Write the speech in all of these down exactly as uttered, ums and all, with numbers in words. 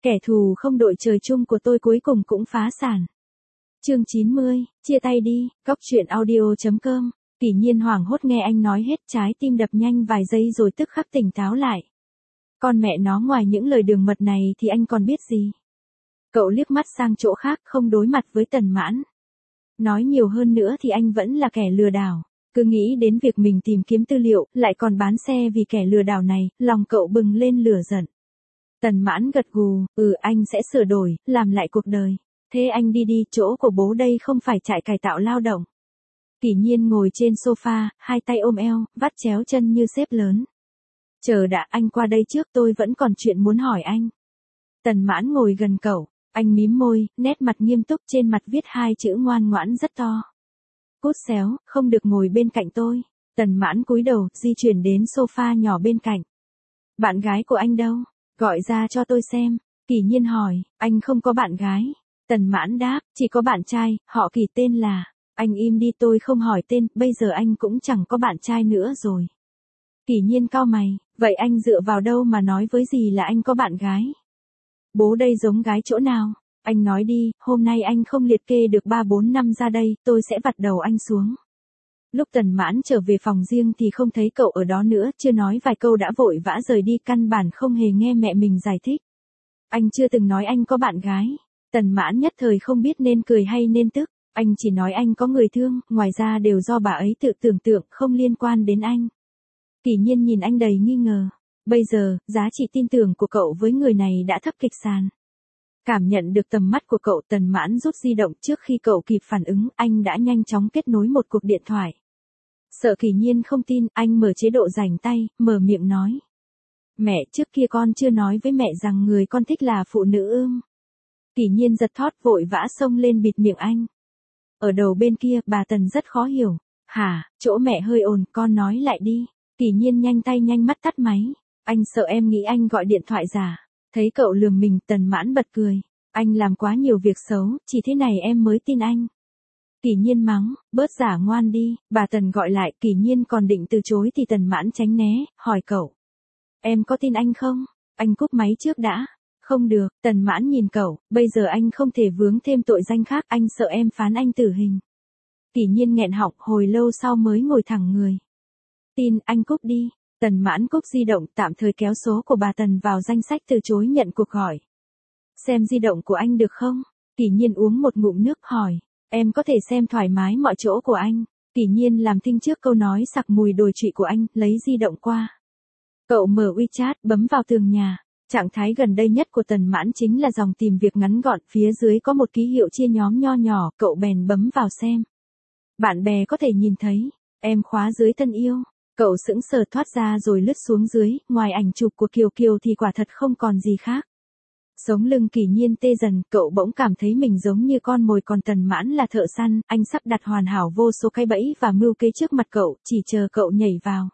Kẻ thù không đội trời chung của tôi cuối cùng cũng phá sản. Chương chín mươi, chia tay đi, góc truyện audio chấm com. Kỷ Nhiên hoảng hốt nghe anh nói hết, trái tim đập nhanh vài giây rồi tức khắc tỉnh táo lại. Con mẹ nó, ngoài những lời đường mật này thì anh còn biết gì? Cậu liếc mắt sang chỗ khác, không đối mặt với Tần Mãn. Nói nhiều hơn nữa thì anh vẫn là kẻ lừa đảo. Cứ nghĩ đến việc mình tìm kiếm tư liệu, lại còn bán xe vì kẻ lừa đảo này, lòng cậu bừng lên lửa giận. Tần Mãn gật gù, ừ anh sẽ sửa đổi, làm lại cuộc đời. Thế anh đi đi, chỗ của bố đây không phải trại cải tạo lao động. Kỷ Nhiên ngồi trên sofa, hai tay ôm eo, vắt chéo chân như sếp lớn. Chờ đã, anh qua đây trước, tôi vẫn còn chuyện muốn hỏi anh. Tần Mãn ngồi gần cậu, anh mím môi, nét mặt nghiêm túc, trên mặt viết hai chữ ngoan ngoãn rất to. Cút xéo, không được ngồi bên cạnh tôi. Tần Mãn cúi đầu, di chuyển đến sofa nhỏ bên cạnh. Bạn gái của anh đâu? Gọi ra cho tôi xem. Kỷ Nhiên hỏi, anh không có bạn gái. Tần Mãn đáp, chỉ có bạn trai, họ Kỷ tên là. Anh im đi, tôi không hỏi tên, bây giờ anh cũng chẳng có bạn trai nữa rồi. Kỷ Nhiên cau mày, vậy anh dựa vào đâu mà nói với gì là anh có bạn gái? Bố đây giống gái chỗ nào? Anh nói đi, hôm nay anh không liệt kê được ba bốn năm ra đây, tôi sẽ vặt đầu anh xuống. Lúc Tần Mãn trở về phòng riêng thì không thấy cậu ở đó nữa, chưa nói vài câu đã vội vã rời đi, căn bản không hề nghe mẹ mình giải thích. Anh chưa từng nói anh có bạn gái. Tần Mãn nhất thời không biết nên cười hay nên tức, anh chỉ nói anh có người thương, ngoài ra đều do bà ấy tự tưởng tượng, không liên quan đến anh. Kỷ Nhiên nhìn anh đầy nghi ngờ. Bây giờ, giá trị tin tưởng của cậu với người này đã thấp kịch sàn. Cảm nhận được tầm mắt của cậu, Tần Mãn rút di động, trước khi cậu kịp phản ứng, anh đã nhanh chóng kết nối một cuộc điện thoại. Sợ Kỷ Nhiên không tin, anh mở chế độ rảnh tay, mở miệng nói. Mẹ, trước kia con chưa nói với mẹ rằng người con thích là phụ nữ ương. Kỷ Nhiên giật thót, vội vã xông lên bịt miệng anh. Ở đầu bên kia, bà Tần rất khó hiểu. Hả, chỗ mẹ hơi ồn, con nói lại đi. Kỷ Nhiên nhanh tay nhanh mắt tắt máy. Anh sợ em nghĩ anh gọi điện thoại giả. Thấy cậu lườm mình, Tần Mãn bật cười. Anh làm quá nhiều việc xấu, chỉ thế này em mới tin anh. Kỷ Nhiên mắng, bớt giả ngoan đi. Bà Tần gọi lại, Kỷ Nhiên còn định từ chối thì Tần Mãn tránh né, hỏi cậu. Em có tin anh không? Anh cúp máy trước đã. Không được, Tần Mãn nhìn cậu, bây giờ anh không thể vướng thêm tội danh khác, anh sợ em phán anh tử hình. Kỷ Nhiên nghẹn họng, hồi lâu sau mới ngồi thẳng người. Tin, anh cúp đi. Tần Mãn cúp di động, tạm thời kéo số của bà Tần vào danh sách từ chối nhận cuộc gọi. Xem di động của anh được không? Kỷ Nhiên uống một ngụm nước hỏi. Em có thể xem thoải mái mọi chỗ của anh. Kỷ Nhiên làm thinh trước câu nói sặc mùi đồi trụy của anh, lấy di động qua. Cậu mở WeChat, bấm vào tường nhà. Trạng thái gần đây nhất của Tần Mãn chính là dòng tìm việc ngắn gọn, phía dưới có một ký hiệu chia nhóm nho nhỏ, cậu bèn bấm vào xem. Bạn bè có thể nhìn thấy, em khóa dưới thân yêu. Cậu sững sờ thoát ra rồi lướt xuống dưới, ngoài ảnh chụp của Kiều Kiều thì quả thật không còn gì khác. Sống lưng Kỷ Nhiên tê dần, cậu bỗng cảm thấy mình giống như con mồi, còn Tần Mãn là thợ săn, anh sắp đặt hoàn hảo vô số cái bẫy và mưu kế trước mặt cậu, chỉ chờ cậu nhảy vào.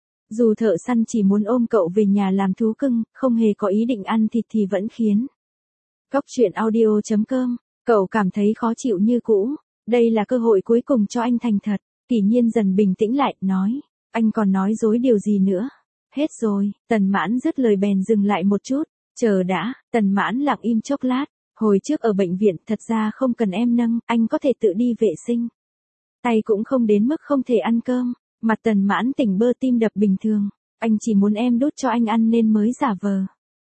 Dù thợ săn chỉ muốn ôm cậu về nhà làm thú cưng, không hề có ý định ăn thịt thì vẫn khiến. Góc truyện audio chấm com, cậu cảm thấy khó chịu như cũ. Đây là cơ hội cuối cùng cho anh thành thật. Kỷ Nhiên dần bình tĩnh lại, nói. Anh còn nói dối điều gì nữa? Hết rồi. Tần Mãn dứt lời bèn dừng lại một chút. Chờ đã. Tần Mãn lặng im chốc lát. Hồi trước ở bệnh viện, thật ra không cần em nâng, anh có thể tự đi vệ sinh. Tay cũng không đến mức không thể ăn cơm. Mặt Tần Mãn tỉnh bơ, tim đập bình thường. Anh chỉ muốn em đút cho anh ăn nên mới giả vờ.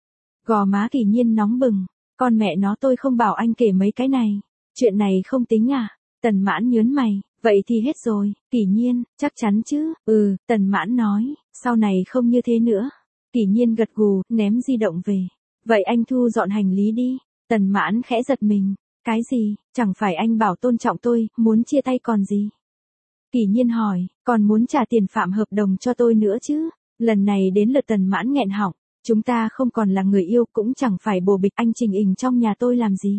Gò má Kỷ Nhiên nóng bừng. Con mẹ nó, tôi không bảo anh kể mấy cái này. Chuyện này không tính à? Tần Mãn nhớn mày. Vậy thì hết rồi. Kỷ Nhiên, chắc chắn chứ? Ừ, Tần Mãn nói. Sau này không như thế nữa. Kỷ Nhiên gật gù, ném di động về. Vậy anh thu dọn hành lý đi. Tần Mãn khẽ giật mình. Cái gì? Chẳng phải anh bảo tôn trọng tôi, muốn chia tay còn gì? Kỷ Nhiên hỏi, còn muốn trả tiền phạm hợp đồng cho tôi nữa chứ? Lần này đến lượt Tần Mãn nghẹn họng. Chúng ta không còn là người yêu, cũng chẳng phải bồ bịch, anh trình hình trong nhà tôi làm gì?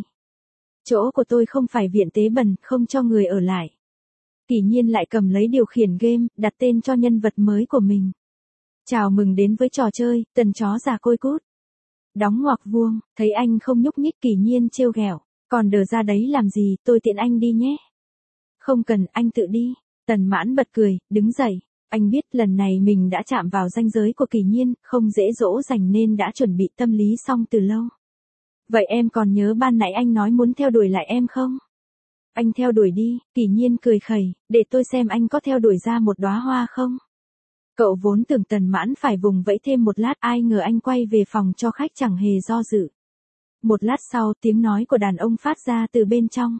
Chỗ của tôi không phải viện tế bần, không cho người ở lại. Kỷ Nhiên lại cầm lấy điều khiển game, đặt tên cho nhân vật mới của mình. Chào mừng đến với trò chơi, Tần chó già côi cút. Đóng ngoặc vuông, thấy anh không nhúc nhích, Kỷ Nhiên trêu ghẹo. Còn đờ ra đấy làm gì, tôi tiện anh đi nhé. Không cần, anh tự đi. Tần Mãn bật cười, đứng dậy. Anh biết lần này mình đã chạm vào ranh giới của Kỷ Nhiên, không dễ dỗ dành nên đã chuẩn bị tâm lý xong từ lâu. Vậy em còn nhớ ban nãy anh nói muốn theo đuổi lại em không? Anh theo đuổi đi, Kỷ Nhiên cười khẩy, để tôi xem anh có theo đuổi ra một đóa hoa không? Cậu vốn tưởng Tần Mãn phải vùng vẫy thêm một lát, ai ngờ anh quay về phòng cho khách chẳng hề do dự. Một lát sau, tiếng nói của đàn ông phát ra từ bên trong.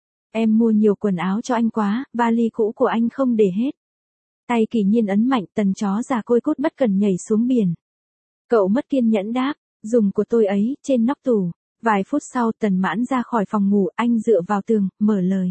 Em mua nhiều quần áo cho anh quá, vali cũ của anh không để hết. Tay Kỷ Nhiên ấn mạnh, tần chó già côi cút bất cần nhảy xuống biển. Cậu mất kiên nhẫn đáp, dùng của tôi ấy, trên nóc tủ. Vài phút sau Tần Mãn ra khỏi phòng ngủ, anh dựa vào tường, mở lời.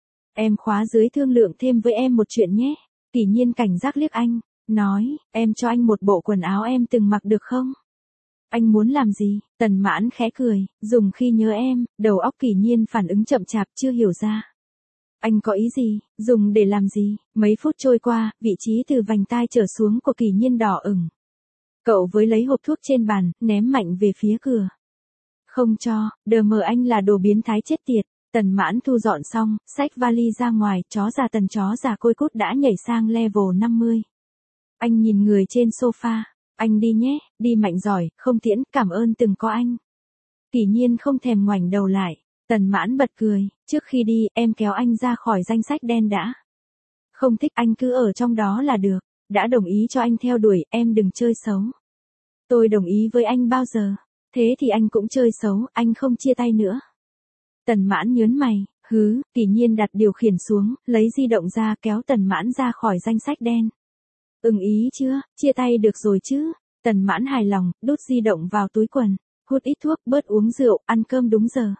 Em khóa dưới thương lượng thêm với em một chuyện nhé. Kỷ Nhiên cảnh giác liếc anh, nói, em cho anh một bộ quần áo em từng mặc được không? Anh muốn làm gì? Tần Mãn khẽ cười, dùng khi nhớ em, đầu óc Kỷ Nhiên phản ứng chậm chạp chưa hiểu ra. Anh có ý gì, dùng để làm gì? Mấy phút trôi qua, vị trí từ vành tai trở xuống của Kỷ Nhiên đỏ ửng. Cậu với lấy hộp thuốc trên bàn, ném mạnh về phía cửa. Không cho, đờ mờ anh là đồ biến thái chết tiệt. Tần Mãn thu dọn xong, xách vali ra ngoài, chó già tần chó già côi cút đã nhảy sang level năm mươi. Anh nhìn người trên sofa, anh đi nhé, đi mạnh giỏi, không tiễn, cảm ơn từng có anh. Kỷ Nhiên không thèm ngoảnh đầu lại, Tần Mãn bật cười, trước khi đi, em kéo anh ra khỏi danh sách đen đã. Không thích anh cứ ở trong đó là được, đã đồng ý cho anh theo đuổi, em đừng chơi xấu. Tôi đồng ý với anh bao giờ? Thế thì anh cũng chơi xấu, anh không chia tay nữa. Tần Mãn nhớn mày, hứ, Kỷ Nhiên đặt điều khiển xuống, lấy di động ra kéo Tần Mãn ra khỏi danh sách đen. Ưng ý chưa, chia tay được rồi chứ? Tần Mãn hài lòng, đút di động vào túi quần, hút ít thuốc, bớt uống rượu, ăn cơm đúng giờ.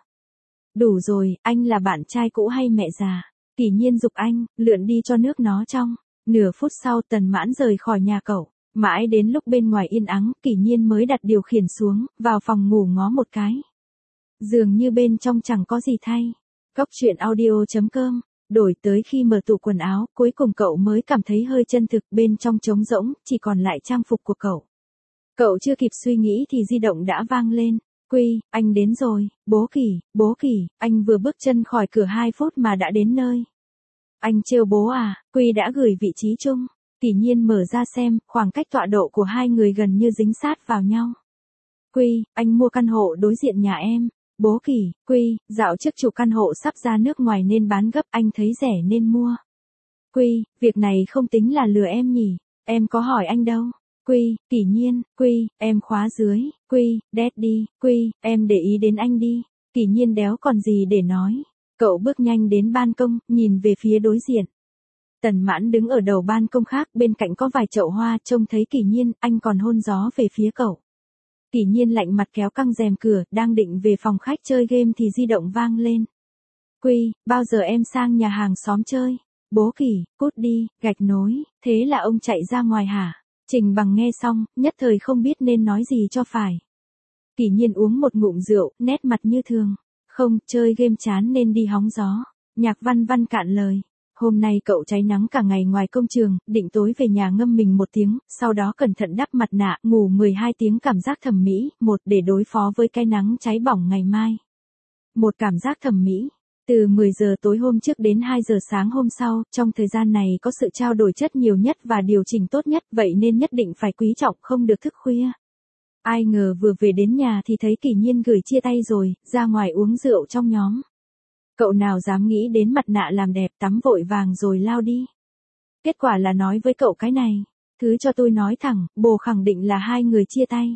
Đủ rồi, anh là bạn trai cũ hay mẹ già? Kỷ Nhiên giục anh, lượn đi cho nước nó trong. Nửa phút sau Tần Mãn rời khỏi nhà cậu. Mãi đến lúc bên ngoài yên ắng, Kỷ Nhiên mới đặt điều khiển xuống, vào phòng ngủ ngó một cái. Dường như bên trong chẳng có gì thay. Cóc truyện audio chấm com, đổi tới khi mở tủ quần áo, cuối cùng cậu mới cảm thấy hơi chân thực, bên trong trống rỗng, chỉ còn lại trang phục của cậu. Cậu chưa kịp suy nghĩ thì di động đã vang lên. Quy, anh đến rồi, bố Kỷ, bố Kỷ, anh vừa bước chân khỏi cửa hai phút mà đã đến nơi. Anh trêu bố à, Quy đã gửi vị trí chung. Kỷ Nhiên mở ra xem, khoảng cách tọa độ của hai người gần như dính sát vào nhau. Quy, anh mua căn hộ đối diện nhà em. Bố Kỷ, Quy, dạo trước chủ căn hộ sắp ra nước ngoài nên bán gấp, anh thấy rẻ nên mua. Quy, việc này không tính là lừa em nhỉ, em có hỏi anh đâu. Quy, Kỷ Nhiên, Quy, em khóa dưới, Quy, Daddy, Quy, em để ý đến anh đi. Kỷ Nhiên đéo còn gì để nói. Cậu bước nhanh đến ban công, nhìn về phía đối diện. Tần Mãn đứng ở đầu ban công khác, bên cạnh có vài chậu hoa, trông thấy Kỷ Nhiên, anh còn hôn gió về phía cậu. Kỷ Nhiên lạnh mặt kéo căng rèm cửa, đang định về phòng khách chơi game thì di động vang lên. Quy, bao giờ em sang nhà hàng xóm chơi? Bố Kỷ, cút đi, gạch nối, thế là ông chạy ra ngoài hả? Trình Bằng nghe xong, nhất thời không biết nên nói gì cho phải. Kỷ Nhiên uống một ngụm rượu, nét mặt như thường. Không, chơi game chán nên đi hóng gió. Nhạc Văn Văn cạn lời. Hôm nay cậu cháy nắng cả ngày ngoài công trường, định tối về nhà ngâm mình một tiếng, sau đó cẩn thận đắp mặt nạ, ngủ mười hai tiếng cảm giác thẩm mỹ, một để đối phó với cái nắng cháy bỏng ngày mai. Một cảm giác thẩm mỹ. Từ mười giờ tối hôm trước đến hai giờ sáng hôm sau, trong thời gian này có sự trao đổi chất nhiều nhất và điều chỉnh tốt nhất, vậy nên nhất định phải quý trọng, không được thức khuya. Ai ngờ vừa về đến nhà thì thấy Kỷ Nhiên gửi chia tay rồi, ra ngoài uống rượu trong nhóm. Cậu nào dám nghĩ đến mặt nạ làm đẹp, tắm vội vàng rồi lao đi. Kết quả là nói với cậu cái này. Thứ cho tôi nói thẳng, bồ khẳng định là hai người chia tay.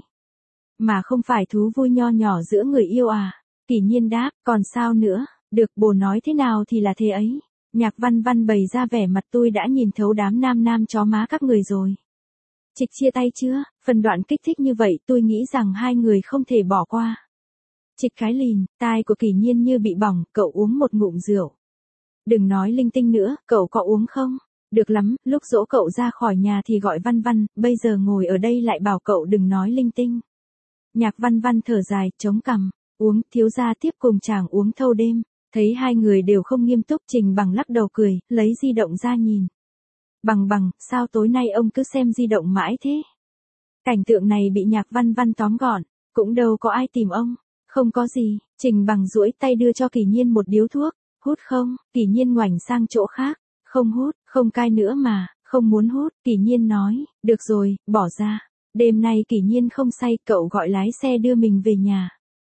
Mà không phải thú vui nho nhỏ giữa người yêu à? Kỷ Nhiên đáp, còn sao nữa, được bồ nói thế nào thì là thế ấy. Nhạc Văn Văn bày ra vẻ mặt tôi đã nhìn thấu đám nam nam chó má các người rồi. Trịch chia tay chưa? Phần đoạn kích thích như vậy tôi nghĩ rằng hai người không thể bỏ qua. Trịch cái lìn, tai của Kỷ Nhiên như bị bỏng, cậu uống một ngụm rượu. Đừng nói linh tinh nữa, cậu có uống không? Được lắm, lúc dỗ cậu ra khỏi nhà thì gọi Văn Văn, bây giờ ngồi ở đây lại bảo cậu đừng nói linh tinh. Nhạc Văn Văn thở dài, chống cằm, uống, thiếu gia tiếp cùng chàng uống thâu đêm. Thấy hai người đều không nghiêm túc, Trình Bằng lắc đầu cười, lấy di động ra nhìn. Bằng bằng, sao tối nay ông cứ xem di động mãi thế? Cảnh tượng này bị Nhạc Văn Văn tóm gọn, cũng đâu có ai tìm ông. Không có gì, Trình Bằng duỗi tay đưa cho Kỷ Nhiên một điếu thuốc, hút không? Kỷ Nhiên ngoảnh sang chỗ khác, không hút, không cai nữa mà, không muốn hút, Kỷ Nhiên nói, được rồi, bỏ ra. Đêm nay Kỷ Nhiên không say, cậu gọi lái xe đưa mình về nhà.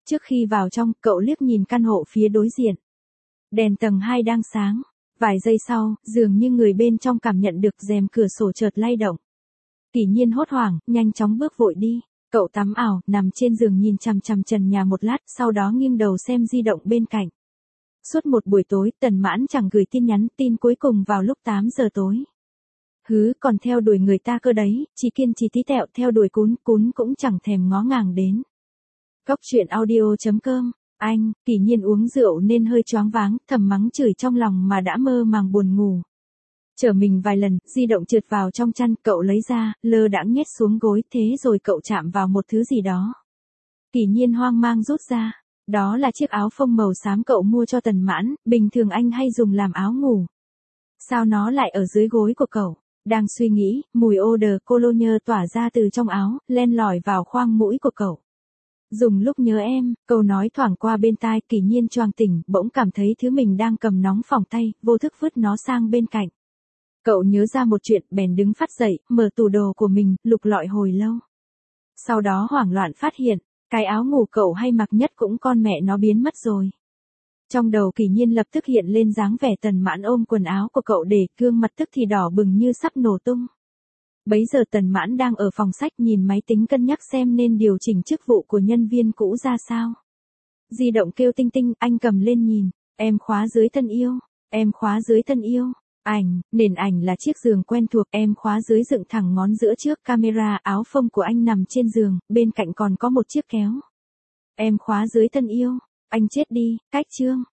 Trước khi vào trong, cậu liếc nhìn căn hộ phía đối diện. Đèn tầng hai đang sáng. Vài giây sau, dường như người bên trong cảm nhận được rèm cửa sổ chợt lay động. Kỷ Nhiên hốt hoảng, nhanh chóng bước vội đi. Cậu tắm ảo, nằm trên giường nhìn chằm chằm trần nhà một lát, sau đó nghiêng đầu xem di động bên cạnh. Suốt một buổi tối, Tần Mãn chẳng gửi tin nhắn, tin cuối cùng vào lúc tám giờ tối. Hứ, còn theo đuổi người ta cơ đấy, chỉ kiên trì tí tẹo theo đuổi cún, cún cũng chẳng thèm ngó ngàng đến. Góc truyện audio chấm com. Anh, Kỷ Nhiên uống rượu nên hơi choáng váng, thầm mắng chửi trong lòng mà đã mơ màng buồn ngủ. Trở mình vài lần, di động trượt vào trong chăn, cậu lấy ra, lơ đãng nhét xuống gối, thế rồi cậu chạm vào một thứ gì đó. Kỷ Nhiên hoang mang rút ra. Đó là chiếc áo phông màu xám cậu mua cho Tần Mãn, bình thường anh hay dùng làm áo ngủ. Sao nó lại ở dưới gối của cậu? Đang suy nghĩ, mùi eau de cologne tỏa ra từ trong áo, len lỏi vào khoang mũi của cậu. Dùng lúc nhớ em, câu nói thoảng qua bên tai. Kỷ Nhiên choàng tỉnh, bỗng cảm thấy thứ mình đang cầm nóng phỏng tay, vô thức vứt nó sang bên cạnh. Cậu nhớ ra một chuyện, bèn đứng phát dậy, mở tủ đồ của mình, lục lọi hồi lâu. Sau đó hoảng loạn phát hiện, cái áo ngủ cậu hay mặc nhất cũng con mẹ nó biến mất rồi. Trong đầu Kỷ Nhiên lập tức hiện lên dáng vẻ Tần Mãn ôm quần áo của cậu để, gương mặt tức thì đỏ bừng như sắp nổ tung. Bấy giờ Tần Mãn đang ở phòng sách nhìn máy tính cân nhắc xem nên điều chỉnh chức vụ của nhân viên cũ ra sao. Di động kêu tinh tinh, anh cầm lên nhìn, em khóa dưới thân yêu, em khóa dưới thân yêu. Ảnh, nền ảnh là chiếc giường quen thuộc, em khóa dưới dựng thẳng ngón giữa trước camera, áo phông của anh nằm trên giường, bên cạnh còn có một chiếc kéo. Em khóa dưới thân yêu, anh chết đi, cách chương.